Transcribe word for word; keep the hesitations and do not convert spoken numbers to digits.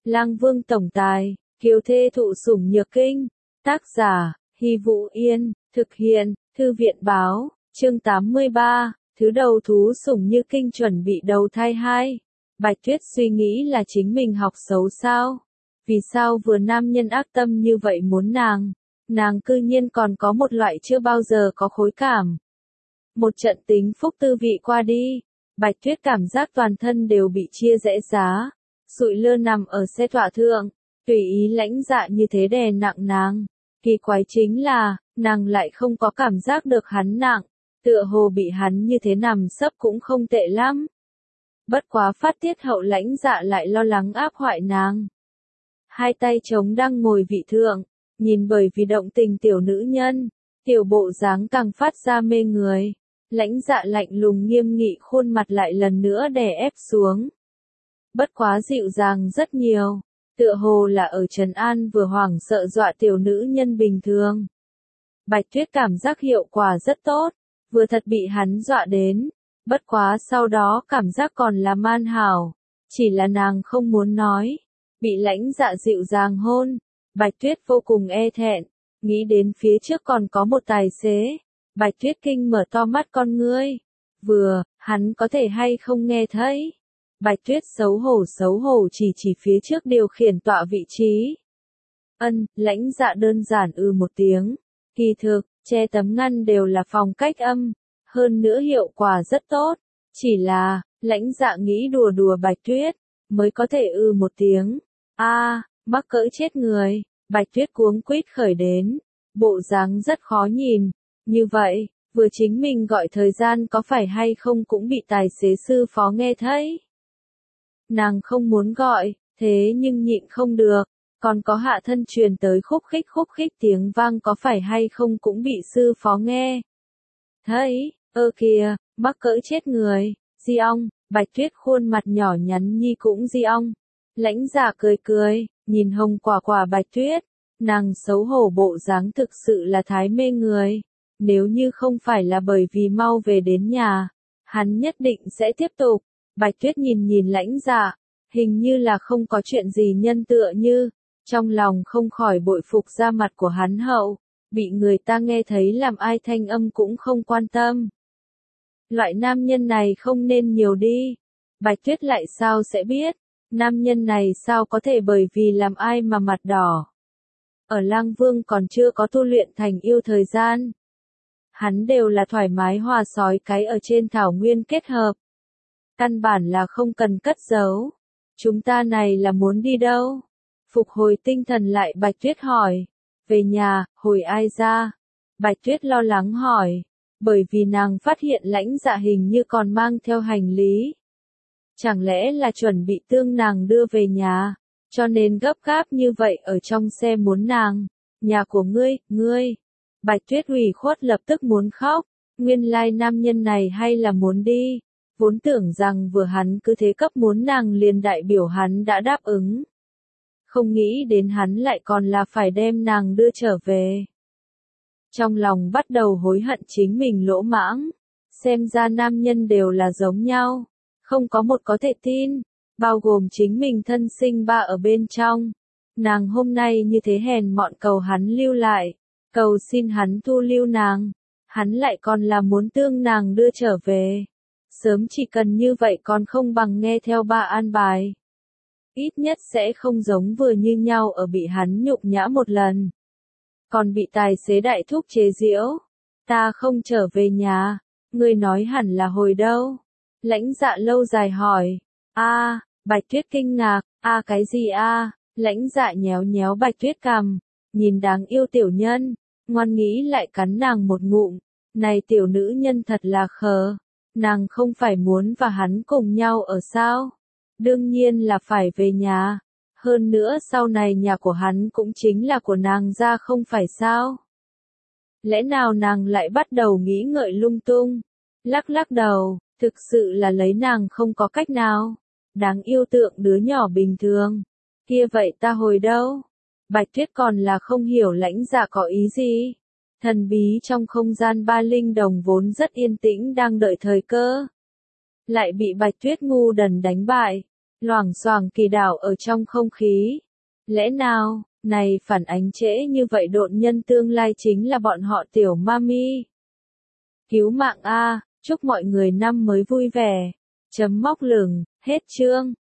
Lang Vương tổng tài, kiều thê thụ sủng nhược kinh. Tác giả, Hy Vũ Yên, thực hiện, Thư viện báo, chương tám mươi ba, thứ đầu thú sủng như kinh chuẩn bị đầu thai hai. Bạch Tuyết suy nghĩ là chính mình học xấu sao? Vì sao vừa nam nhân ác tâm như vậy muốn nàng? Nàng cư nhiên còn có một loại chưa bao giờ có khối cảm. Một trận tính phúc tư vị qua đi, Bạch Tuyết cảm giác toàn thân đều bị chia rẽ giá, sụi lơ nằm ở xe tọa thượng, tùy ý lãnh dạ như thế đè nặng nàng. Kỳ quái chính là, nàng lại không có cảm giác được hắn nặng, tựa hồ bị hắn như thế nằm sấp cũng không tệ lắm. Bất quá phát tiết hậu lãnh dạ lại lo lắng áp hoại nàng. Hai tay chống đang ngồi vị thượng, nhìn bởi vì động tình tiểu nữ nhân, tiểu bộ dáng càng phát ra mê người. Lãnh dạ lạnh lùng nghiêm nghị khuôn mặt lại lần nữa đè ép xuống. Bất quá dịu dàng rất nhiều, tựa hồ là ở trấn an vừa hoảng sợ dọa tiểu nữ nhân bình thường. Bạch Tuyết cảm giác hiệu quả rất tốt, vừa thật bị hắn dọa đến, bất quá sau đó cảm giác còn là man hảo, chỉ là nàng không muốn nói. Bị lãnh dạ dịu dàng hôn, Bạch Tuyết vô cùng e thẹn, nghĩ đến phía trước còn có một tài xế. Bạch Tuyết kinh mở to mắt con ngươi. Vừa, hắn có thể hay không nghe thấy. Bạch Tuyết xấu hổ xấu hổ chỉ chỉ phía trước điều khiển tọa vị trí. Ân, lãnh dạ đơn giản ư một tiếng. Kỳ thực, che tấm ngăn đều là phòng cách âm. Hơn nữa hiệu quả rất tốt. Chỉ là, lãnh dạ nghĩ đùa đùa Bạch Tuyết, mới có thể ư một tiếng. A, à, mắc cỡ chết người. Bạch Tuyết cuống quýt khởi đến. Bộ dáng rất khó nhìn. Như vậy, vừa chính mình gọi thời gian có phải hay không cũng bị tài xế sư phó nghe thấy. Nàng không muốn gọi, thế nhưng nhịn không được, còn có hạ thân truyền tới khúc khích khúc khích tiếng vang có phải hay không cũng bị sư phó nghe. Thấy, ơ kìa, mắc cỡ chết người, di ong, Bạch Tuyết khuôn mặt nhỏ nhắn nhi cũng di ong. Lãnh dạ cười cười, nhìn hồng quả quả Bạch Tuyết, nàng xấu hổ bộ dáng thực sự là thái mê người. Nếu như không phải là bởi vì mau về đến nhà, hắn nhất định sẽ tiếp tục. Bạch Tuyết nhìn nhìn lãnh dạ, hình như là không có chuyện gì nhân tựa như, trong lòng không khỏi bội phục ra mặt của hắn hậu, bị người ta nghe thấy làm ai thanh âm cũng không quan tâm. Loại nam nhân này không nên nhiều đi. Bạch Tuyết lại sao sẽ biết, nam nhân này sao có thể bởi vì làm ai mà mặt đỏ. Ở Lang Vương còn chưa có tu luyện thành yêu thời gian. Hắn đều là thoải mái hòa sói cái ở trên thảo nguyên kết hợp. Căn bản là không cần cất giấu. Chúng ta này là muốn đi đâu? Phục hồi tinh thần lại Bạch Tuyết hỏi. Về nhà, hồi ai ra? Bạch Tuyết lo lắng hỏi. Bởi vì nàng phát hiện lãnh dạ hình như còn mang theo hành lý. Chẳng lẽ là chuẩn bị tương nàng đưa về nhà, cho nên gấp gáp như vậy ở trong xe muốn nàng. Nhà của ngươi, ngươi. Bạch Tuyết ủy khuất lập tức muốn khóc, nguyên lai nam nhân này hay là muốn đi, vốn tưởng rằng vừa hắn cứ thế cấp muốn nàng liền đại biểu hắn đã đáp ứng. Không nghĩ đến hắn lại còn là phải đem nàng đưa trở về. Trong lòng bắt đầu hối hận chính mình lỗ mãng, xem ra nam nhân đều là giống nhau, không có một có thể tin, bao gồm chính mình thân sinh ba ở bên trong. Nàng hôm nay như thế hèn mọn cầu hắn lưu lại. Cầu xin hắn thu lưu nàng, hắn lại còn là muốn tương nàng đưa trở về. Sớm chỉ cần như vậy còn không bằng nghe theo ba an bài. Ít nhất sẽ không giống vừa như nhau ở bị hắn nhục nhã một lần. Còn bị tài xế đại thúc chế giễu. Ta không trở về nhà, ngươi nói hẳn là hồi đâu? Lãnh dạ lâu dài hỏi. A, Bạch Tuyết kinh ngạc, a cái gì a? Lãnh dạ nhéo nhéo Bạch Tuyết cằm, nhìn đáng yêu tiểu nhân. Ngoan nghĩ lại cắn nàng một ngụm, này tiểu nữ nhân thật là khờ, nàng không phải muốn và hắn cùng nhau ở sao? Đương nhiên là phải về nhà, hơn nữa sau này nhà của hắn cũng chính là của nàng ra không phải sao? Lẽ nào nàng lại bắt đầu nghĩ ngợi lung tung, lắc lắc đầu, thực sự là lấy nàng không có cách nào, đáng yêu tượng đứa nhỏ bình thường, kia vậy ta hồi đâu? Bạch Tuyết còn là không hiểu lãnh dạ có ý gì. Thần bí trong không gian ba linh đồng vốn rất yên tĩnh đang đợi thời cơ. Lại bị Bạch Tuyết ngu đần đánh bại. loảng xoảng kỳ đảo ở trong không khí. Lẽ nào, này phản ánh trễ như vậy độn nhân tương lai chính là bọn họ tiểu mami. Cứu mạng a, chúc mọi người năm mới vui vẻ. Chấm móc lửng, hết chương.